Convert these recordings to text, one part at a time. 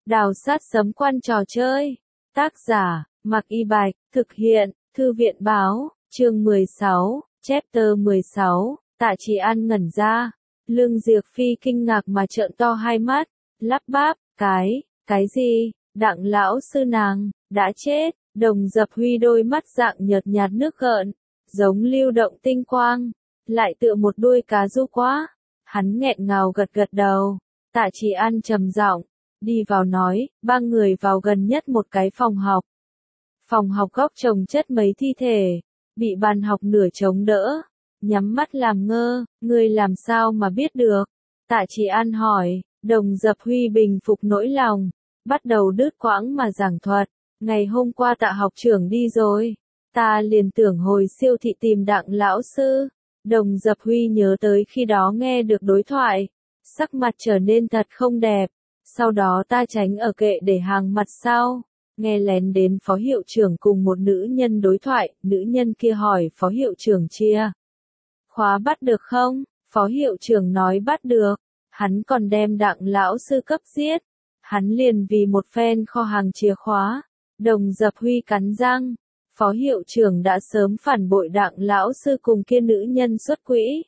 Đào sát sấm quan trò chơi. Tác giả, Mạc Y Bạch, thực hiện, Thư viện báo, chương 16, chapter 16, Tạ Trì An ngẩn ra. Lương Diệc Phi kinh ngạc mà trợn to hai mắt, lắp bắp, cái gì, Đặng lão sư nàng, đã chết. Đồng Dập Huy đôi mắt dạng nhợt nhạt nước gợn, giống lưu động tinh quang, lại tựa một đuôi cá ru quá. Hắn nghẹn ngào gật gật đầu. Tạ Trì An trầm giọng đi vào nói, ba người vào gần nhất một cái phòng học. Phòng học góc chồng chất mấy thi thể, bị bàn học nửa chống đỡ, nhắm mắt làm ngơ, ngươi làm sao mà biết được? Tạ Trì An hỏi. Đồng Dập Huy bình phục nỗi lòng, bắt đầu đứt quãng mà giảng thuật. Ngày hôm qua Tạ học trưởng đi rồi, ta liền tưởng hồi siêu thị tìm Đặng lão sư. Đồng Dập Huy nhớ tới khi đó nghe được đối thoại, sắc mặt trở nên thật không đẹp. Sau đó ta tránh ở kệ để hàng mặt sau, nghe lén đến phó hiệu trưởng cùng một nữ nhân đối thoại. Nữ nhân kia hỏi phó hiệu trưởng chia khóa bắt được không? Phó hiệu trưởng nói bắt được. Hắn còn đem Đặng lão sư cấp giết. Hắn liền vì một phen kho hàng chìa khóa. Đồng Dập Huy cắn răng. Phó hiệu trưởng đã sớm phản bội Đặng lão sư cùng kia nữ nhân xuất quỹ.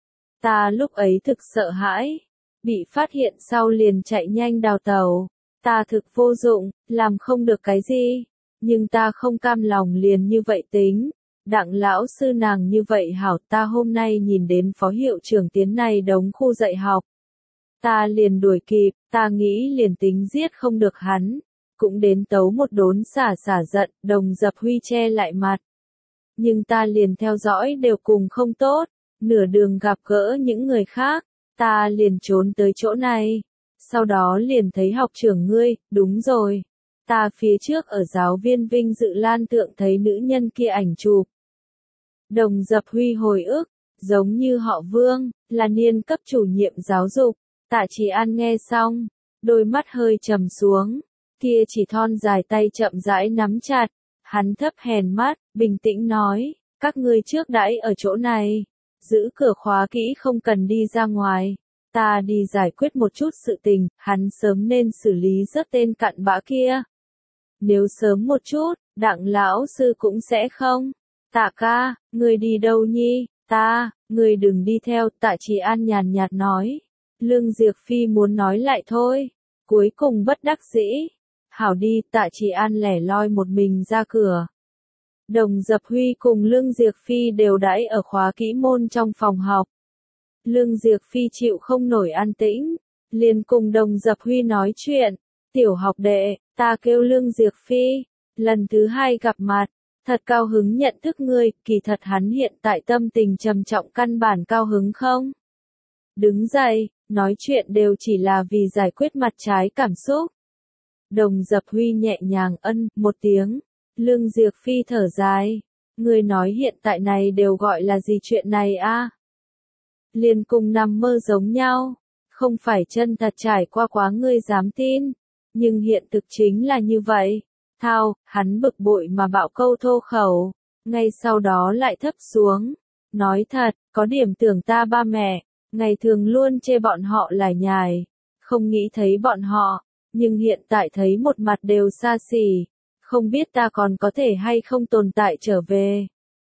Ta lúc ấy thực sợ hãi. Bị phát hiện sau liền chạy nhanh đào tẩu. Ta thực vô dụng, làm không được cái gì. Nhưng ta không cam lòng liền như vậy tính. Đặng lão sư nàng như vậy hảo, ta hôm nay nhìn đến phó hiệu trưởng tiến này đống khu dạy học. Ta liền đuổi kịp, ta nghĩ liền tính giết không được hắn. Cũng đến tấu một đốn xả giận. Đồng Dập Huy che lại mặt. Nhưng ta liền theo dõi đều cùng không tốt. Nửa đường gặp gỡ những người khác. Ta liền trốn tới chỗ này. Sau đó liền thấy học trưởng ngươi, đúng rồi. Ta phía trước ở giáo viên vinh dự lan tượng thấy nữ nhân kia ảnh chụp. Đồng Dập Huy hồi ức, giống như họ Vương, là niên cấp chủ nhiệm giáo dục. Tạ Trì An nghe xong, đôi mắt hơi trầm xuống. Kia chỉ thon dài tay chậm rãi nắm chặt. Hắn thấp hèn mắt, bình tĩnh nói, các ngươi trước đãi ở chỗ này. Giữ cửa khóa kỹ không cần đi ra ngoài. Ta đi giải quyết một chút sự tình, hắn sớm nên xử lý rất tên cặn bã kia. Nếu sớm một chút, Đặng lão sư cũng sẽ không. Tạ ca, ngươi đi đâu nhi? Ngươi đừng đi theo. Tạ Trì An nhàn nhạt nói. Lương Diệc Phi muốn nói lại thôi. Cuối cùng bất đắc dĩ. Hảo đi. Tạ Trì An lẻ loi một mình ra cửa. Đồng Dập Huy cùng Lương Diệc Phi đều đãi ở khóa kỹ môn trong phòng học. Lương Diệc Phi chịu không nổi an tĩnh, liền cùng Đồng Dập Huy nói chuyện. Tiểu học đệ, ta kêu Lương Diệc Phi, lần thứ hai gặp mặt, thật cao hứng nhận thức ngươi. Kỳ thật hắn hiện tại tâm tình trầm trọng, căn bản cao hứng không. Đứng dậy, nói chuyện đều chỉ là vì giải quyết mặt trái cảm xúc. Đồng Dập Huy nhẹ nhàng ân một tiếng. Lương Diệc Phi thở dài. Ngươi nói hiện tại này đều gọi là gì chuyện này a? Liền cùng nằm mơ giống nhau. Không phải chân thật trải qua quá ngươi dám tin. Nhưng hiện thực chính là như vậy. Thao, hắn bực bội mà bạo câu thô khẩu. Ngay sau đó lại thấp xuống. Nói thật, có điểm tưởng ta ba mẹ. Ngày thường luôn chê bọn họ lải nhải. Không nghĩ thấy bọn họ. Nhưng hiện tại thấy một mặt đều xa xỉ. Không biết ta còn có thể hay không tồn tại trở về.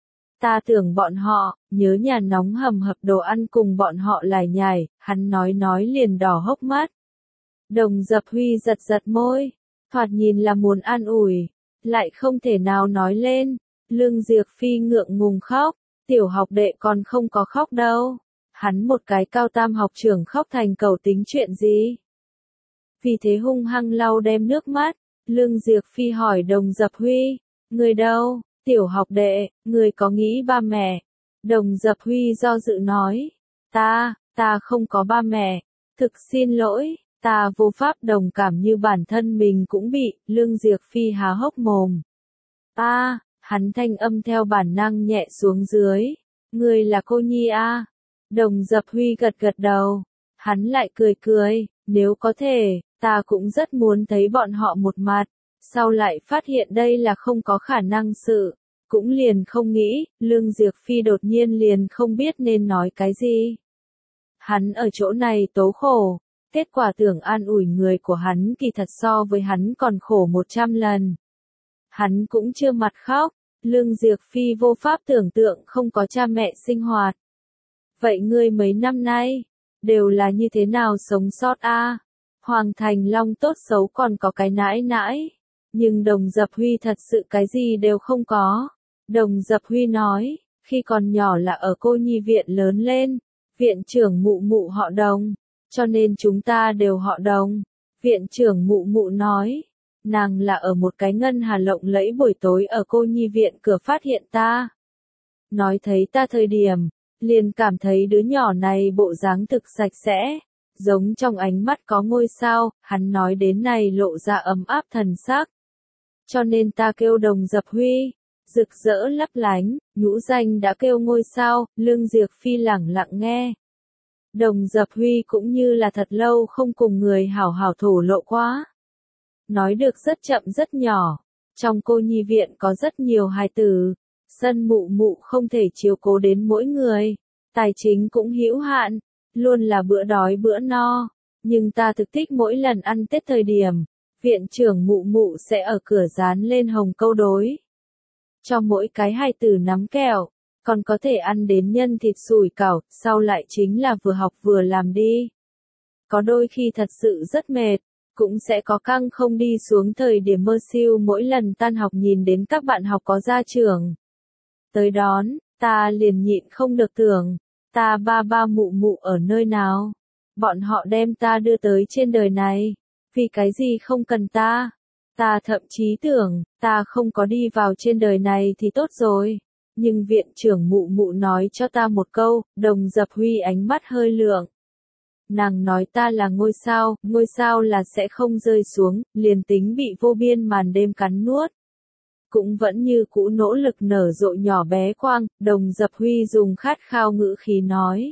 Ta tưởng bọn họ, nhớ nhà nóng hầm hập đồ ăn cùng bọn họ lải nhải. Hắn nói liền đỏ hốc mắt. Đồng Dập Huy giật môi. Thoạt nhìn là muốn an ủi. Lại không thể nào nói lên. Lương Diệc Phi ngượng ngùng khóc. Tiểu học đệ còn không có khóc đâu. Hắn một cái cao tam học trưởng khóc thành cầu tính chuyện gì. Vì thế hung hăng lau đem nước mắt. Lương Diệc Phi hỏi Đồng Dập Huy. Người đâu? Tiểu học đệ, người có nghĩ ba mẹ? Đồng Dập Huy do dự nói. Ta không có ba mẹ. Thực xin lỗi, ta vô pháp đồng cảm như bản thân mình cũng bị. Lương Diệc Phi há hốc mồm. Hắn thanh âm theo bản năng nhẹ xuống dưới. Người là cô nhi a? Đồng Dập Huy gật đầu. Hắn lại cười. Nếu có thể, ta cũng rất muốn thấy bọn họ một mặt. Sau lại phát hiện đây là không có khả năng sự. Cũng liền không nghĩ. Lương Diệc Phi đột nhiên liền không biết nên nói cái gì. Hắn ở chỗ này tố khổ. Kết quả tưởng an ủi người của hắn kỳ thật so với hắn còn khổ 100 lần. Hắn cũng chưa mặt khóc, Lương Diệc Phi vô pháp tưởng tượng không có cha mẹ sinh hoạt. Vậy ngươi mấy năm nay, đều là như thế nào sống sót a? Hoàng Thành Long tốt xấu còn có cái nãi nãi, nhưng Đồng Dập Huy thật sự cái gì đều không có. Đồng Dập Huy nói, khi còn nhỏ là ở cô nhi viện lớn lên, viện trưởng mụ mụ họ Đồng, cho nên chúng ta đều họ Đồng. Viện trưởng mụ mụ nói, nàng là ở một cái ngân hà lộng lẫy buổi tối ở cô nhi viện cửa phát hiện ta. Nói thấy ta thời điểm, liền cảm thấy đứa nhỏ này bộ dáng thực sạch sẽ, giống trong ánh mắt có ngôi sao, hắn nói đến này lộ ra ấm áp thần sắc. Cho nên ta kêu Đồng Dập Huy, rực rỡ lấp lánh, nhũ danh đã kêu ngôi sao, Lương Diệc Phi lẳng lặng nghe. Đồng Dập Huy cũng như là thật lâu không cùng người hảo hảo thổ lộ quá. Nói được rất chậm rất nhỏ, trong cô nhi viện có rất nhiều hài tử, sân mụ mụ không thể chiếu cố đến mỗi người, tài chính cũng hữu hạn, luôn là bữa đói bữa no, nhưng ta thực thích mỗi lần ăn Tết thời điểm, viện trưởng mụ mụ sẽ ở cửa dán lên hồng câu đối. Cho mỗi cái hài tử nắm kẹo, còn có thể ăn đến nhân thịt sủi cảo, sau lại chính là vừa học vừa làm đi. Có đôi khi thật sự rất mệt, cũng sẽ có căng không đi xuống thời điểm mơ siêu mỗi lần tan học nhìn đến các bạn học có ra trường. Tới đón, ta liền nhịn không được tưởng, ta ba ba mụ mụ ở nơi nào? Bọn họ đem ta đưa tới trên đời này, vì cái gì không cần ta? Ta thậm chí tưởng, ta không có đi vào trên đời này thì tốt rồi. Nhưng viện trưởng mụ mụ nói cho ta một câu, Đồng Dập Huy ánh mắt hơi lượng. Nàng nói ta là ngôi sao là sẽ không rơi xuống, liền tính bị vô biên màn đêm cắn nuốt. Cũng vẫn như cũ nỗ lực nở rộ nhỏ bé quang, Đồng Dập Huy dùng khát khao ngữ khí nói.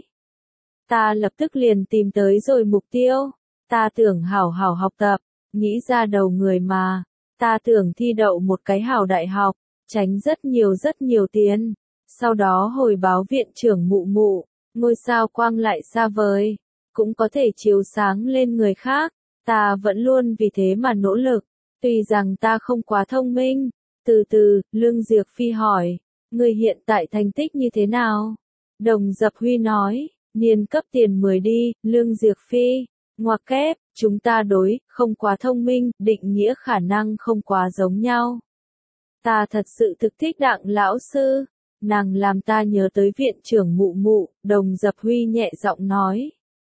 Ta lập tức liền tìm tới rồi mục tiêu, ta tưởng hảo hảo học tập, nghĩ ra đầu người mà, ta tưởng thi đậu một cái hảo đại học, tránh rất nhiều tiền, sau đó hồi báo viện trưởng mụ mụ, ngôi sao quang lại xa vời, cũng có thể chiếu sáng lên người khác, ta vẫn luôn vì thế mà nỗ lực, tuy rằng ta không quá thông minh. Từ từ, Lương Diệc Phi hỏi, người hiện tại thành tích như thế nào? Đồng Dập Huy nói, niên cấp tiền 10 đi, Lương Diệc Phi, ngoặc kép, chúng ta đối, không quá thông minh, định nghĩa khả năng không quá giống nhau. Ta thật sự thực thích Đặng lão sư, nàng làm ta nhớ tới viện trưởng mụ mụ, Đồng Dập Huy nhẹ giọng nói.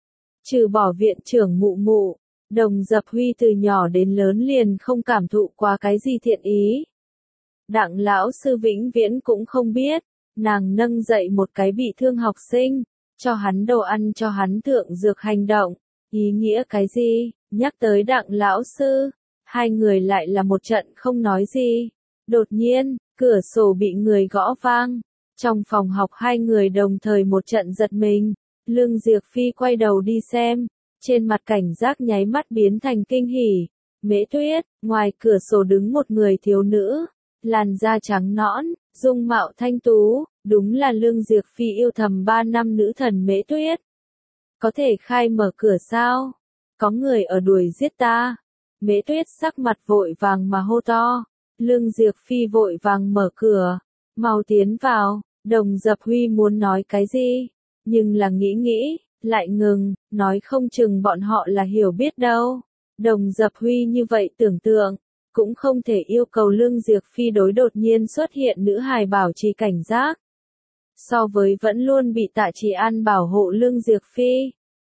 Trừ bỏ viện trưởng mụ mụ, Đồng Dập Huy từ nhỏ đến lớn liền không cảm thụ qua cái gì thiện ý. Đặng lão sư vĩnh viễn cũng không biết, nàng nâng dậy một cái bị thương học sinh, cho hắn đồ ăn cho hắn thượng dược hành động, ý nghĩa cái gì, nhắc tới Đặng lão sư, hai người lại là một trận không nói gì. Đột nhiên, cửa sổ bị người gõ vang, trong phòng học hai người đồng thời một trận giật mình, Lương Diệc Phi quay đầu đi xem, trên mặt cảnh giác nháy mắt biến thành kinh hỉ. Mễ Tuyết, ngoài cửa sổ đứng một người thiếu nữ, làn da trắng nõn, dung mạo thanh tú, đúng là Lương Diệc Phi yêu thầm 3 năm nữ thần Mễ Tuyết. Có thể khai mở cửa sao? Có người ở đuổi giết ta. Mễ Tuyết sắc mặt vội vàng mà hô to. Lương Diệc Phi vội vàng mở cửa. Mau tiến vào. Đồng Dập Huy muốn nói cái gì? Nhưng là nghĩ, lại ngừng, nói không chừng bọn họ là hiểu biết đâu. Đồng Dập Huy như vậy tưởng tượng, cũng không thể yêu cầu Lương Diệc Phi đối đột nhiên xuất hiện nữ hài bảo trì cảnh giác. So với vẫn luôn bị Tạ Trì An bảo hộ Lương Diệc Phi.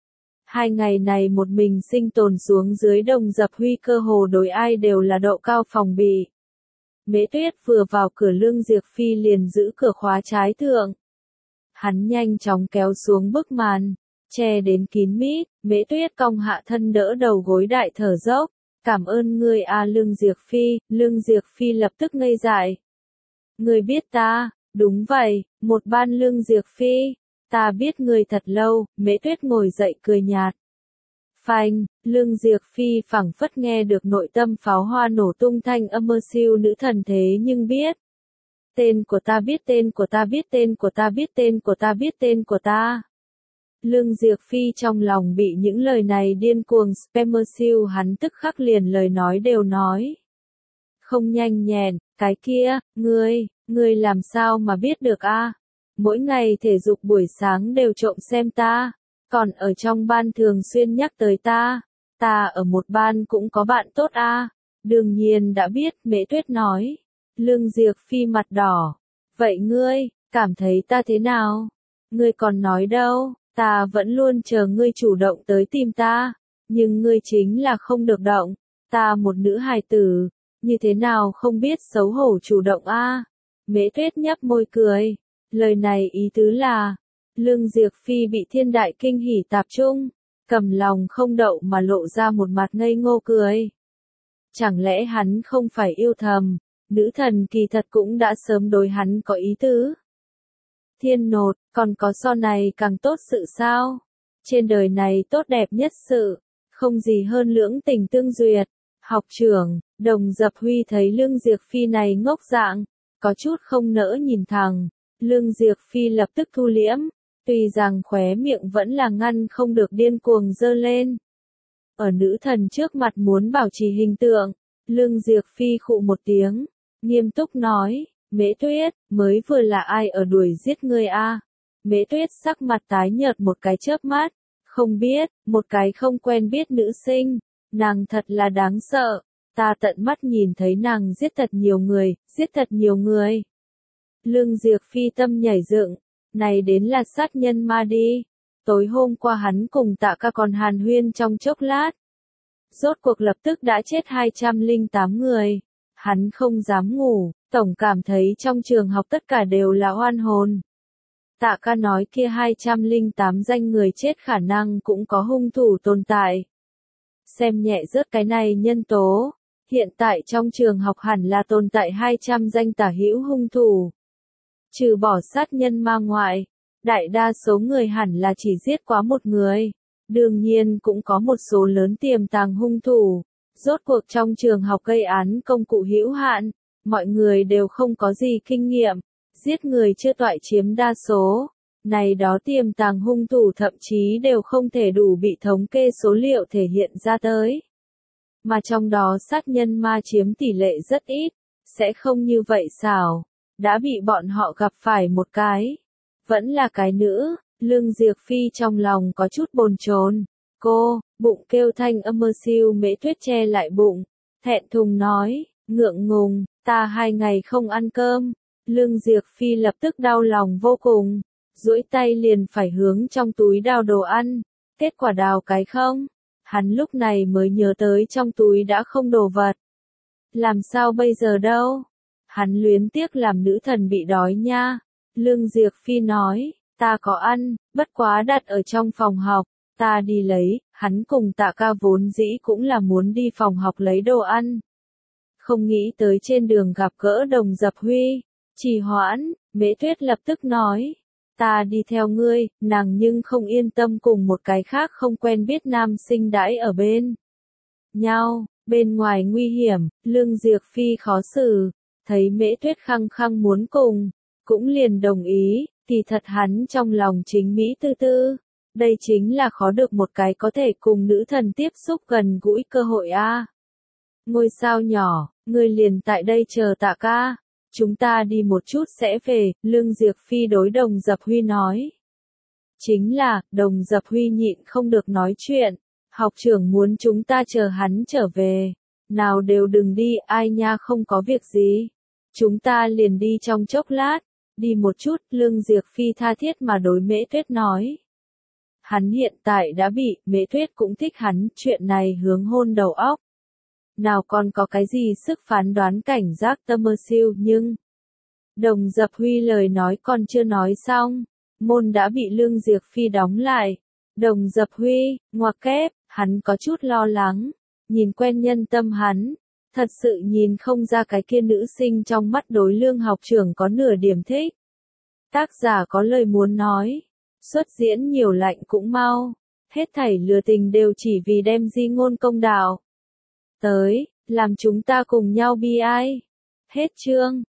2 ngày này một mình sinh tồn xuống dưới, Đồng Dập Huy cơ hồ đối ai đều là độ cao phòng bị. Mễ Tuyết vừa vào cửa, Lương Diệc Phi liền giữ cửa khóa trái thượng. Hắn nhanh chóng kéo xuống bức màn, che đến kín mít, Mễ Tuyết cong hạ thân đỡ đầu gối đại thở dốc. Cảm ơn ngươi a Lương Diệc Phi. Lương Diệc Phi lập tức ngây dại. Ngươi biết ta? Đúng vậy, một ban Lương Diệc Phi. Ta biết ngươi thật lâu. Mễ Tuyết ngồi dậy cười nhạt. Phanh, Lương Diệc Phi phảng phất nghe được nội tâm pháo hoa nổ tung thanh âm mơ siêu nữ thần thế nhưng biết. Tên của ta biết tên của ta biết tên của ta biết tên của ta biết tên của ta. Lương Diệc Phi trong lòng bị những lời này điên cuồng spammer siêu hắn tức khắc liền lời nói đều nói. Không nhanh nhẹn, cái kia, ngươi làm sao mà biết được a? Mỗi ngày thể dục buổi sáng đều trộm xem ta, còn ở trong ban thường xuyên nhắc tới ta ở một ban cũng có bạn tốt a. Đương nhiên đã biết, Mễ Tuyết nói. Lương Diệc Phi mặt đỏ. Vậy ngươi, cảm thấy ta thế nào? Ngươi còn nói đâu, ta vẫn luôn chờ ngươi chủ động tới tìm ta, nhưng ngươi chính là không được động, ta một nữ hài tử, như thế nào không biết xấu hổ chủ động a? Mễ Tuyết nhấp môi cười, lời này ý tứ là, Lương Diệc Phi bị thiên đại kinh hỉ tạp trung, cầm lòng không đậu mà lộ ra một mặt ngây ngô cười. Chẳng lẽ hắn không phải yêu thầm, nữ thần kỳ thật cũng đã sớm đối hắn có ý tứ. Thiên nột, còn có so này càng tốt sự sao? Trên đời này tốt đẹp nhất sự, không gì hơn lưỡng tình tương duyệt. Học trưởng, Đồng Dập Huy thấy Lương Diệc Phi này ngốc dạng, có chút không nỡ nhìn thẳng. Lương Diệc Phi lập tức thu liễm, tuy rằng khóe miệng vẫn là ngăn không được điên cuồng dơ lên. Ở nữ thần trước mặt muốn bảo trì hình tượng, Lương Diệc Phi khụ một tiếng, nghiêm túc nói, Mễ Tuyết, mới vừa là ai ở đuổi giết ngươi a? Mễ Tuyết sắc mặt tái nhợt một cái chớp mắt, không biết, một cái không quen biết nữ sinh, nàng thật là đáng sợ, ta tận mắt nhìn thấy nàng giết thật nhiều người. Lương Diệc Phi tâm nhảy dựng, này đến là sát nhân ma đi. Tối hôm qua hắn cùng Tạ Ca còn hàn huyên trong chốc lát. Rốt cuộc lập tức đã chết 208 người. Hắn không dám ngủ, tổng cảm thấy trong trường học tất cả đều là oan hồn. Tạ Ca nói kia 208 danh người chết khả năng cũng có hung thủ tồn tại. Xem nhẹ rớt cái này nhân tố, hiện tại trong trường học hẳn là tồn tại 200 danh tả hữu hung thủ. Trừ bỏ sát nhân ma ngoại, đại đa số người hẳn là chỉ giết quá một người. Đương nhiên cũng có một số lớn tiềm tàng hung thủ. Rốt cuộc trong trường học gây án công cụ hữu hạn, mọi người đều không có gì kinh nghiệm, giết người chưa toại chiếm đa số. Này đó tiềm tàng hung thủ thậm chí đều không thể đủ bị thống kê số liệu thể hiện ra tới. Mà trong đó sát nhân ma chiếm tỷ lệ rất ít, sẽ không như vậy xảo. Đã bị bọn họ gặp phải một cái, vẫn là cái nữ. Lương Diệc Phi trong lòng có chút bồn chồn. Cô, bụng kêu thanh âm mơ siêu. Mễ Tuyết che lại bụng, thẹn thùng nói, ngượng ngùng, ta 2 ngày không ăn cơm. Lương Diệc Phi lập tức đau lòng vô cùng, duỗi tay liền phải hướng trong túi đào đồ ăn, kết quả đào cái không. Hắn lúc này mới nhớ tới trong túi đã không đồ vật. Làm sao bây giờ đâu? Hắn luyến tiếc làm nữ thần bị đói nha. Lương Diệc Phi nói, ta có ăn, bất quá đặt ở trong phòng học, ta đi lấy. Hắn cùng Tạ Ca vốn dĩ cũng là muốn đi phòng học lấy đồ ăn. Không nghĩ tới trên đường gặp gỡ Đồng Dập Huy, trì hoãn. Mễ Tuyết lập tức nói, ta đi theo ngươi. Nàng nhưng không yên tâm cùng một cái khác không quen biết nam sinh đãi ở bên nhau, bên ngoài nguy hiểm. Lương Diệc Phi khó xử, thấy Mễ Tuyết khăng khăng muốn cùng, cũng liền đồng ý. Kỳ thật hắn trong lòng chính Mỹ tư tư, đây chính là khó được một cái có thể cùng nữ thần tiếp xúc gần gũi cơ hội a. Ngôi sao nhỏ, ngươi liền tại đây chờ Tạ Ca, chúng ta đi một chút sẽ về. Lương Diệc Phi đối Đồng Dập Huy nói. Chính là, Đồng Dập Huy nhịn không được nói chuyện, học trưởng muốn chúng ta chờ hắn trở về, nào đều đừng đi, ai nha không có việc gì, chúng ta liền đi trong chốc lát. Đi một chút. Lương Diệc Phi tha thiết mà đối Mễ Tuyết nói. Hắn hiện tại đã bị, Mễ Tuyết cũng thích hắn, chuyện này hướng hôn đầu óc. Nào còn có cái gì sức phán đoán cảnh giác tâm mơ siêu, nhưng Đồng Dập Huy lời nói còn chưa nói xong, môn đã bị Lương Diệc Phi đóng lại. Đồng Dập Huy, ngoặc kép, hắn có chút lo lắng, nhìn quen nhân tâm hắn. Thật sự nhìn không ra cái kia nữ sinh trong mắt đối Lương học trưởng có nửa điểm thích. Tác giả có lời muốn nói, xuất diễn nhiều lạnh cũng mau, hết thảy lừa tình đều chỉ vì đem di ngôn công đạo tới, làm chúng ta cùng nhau bi ai. Hết chương.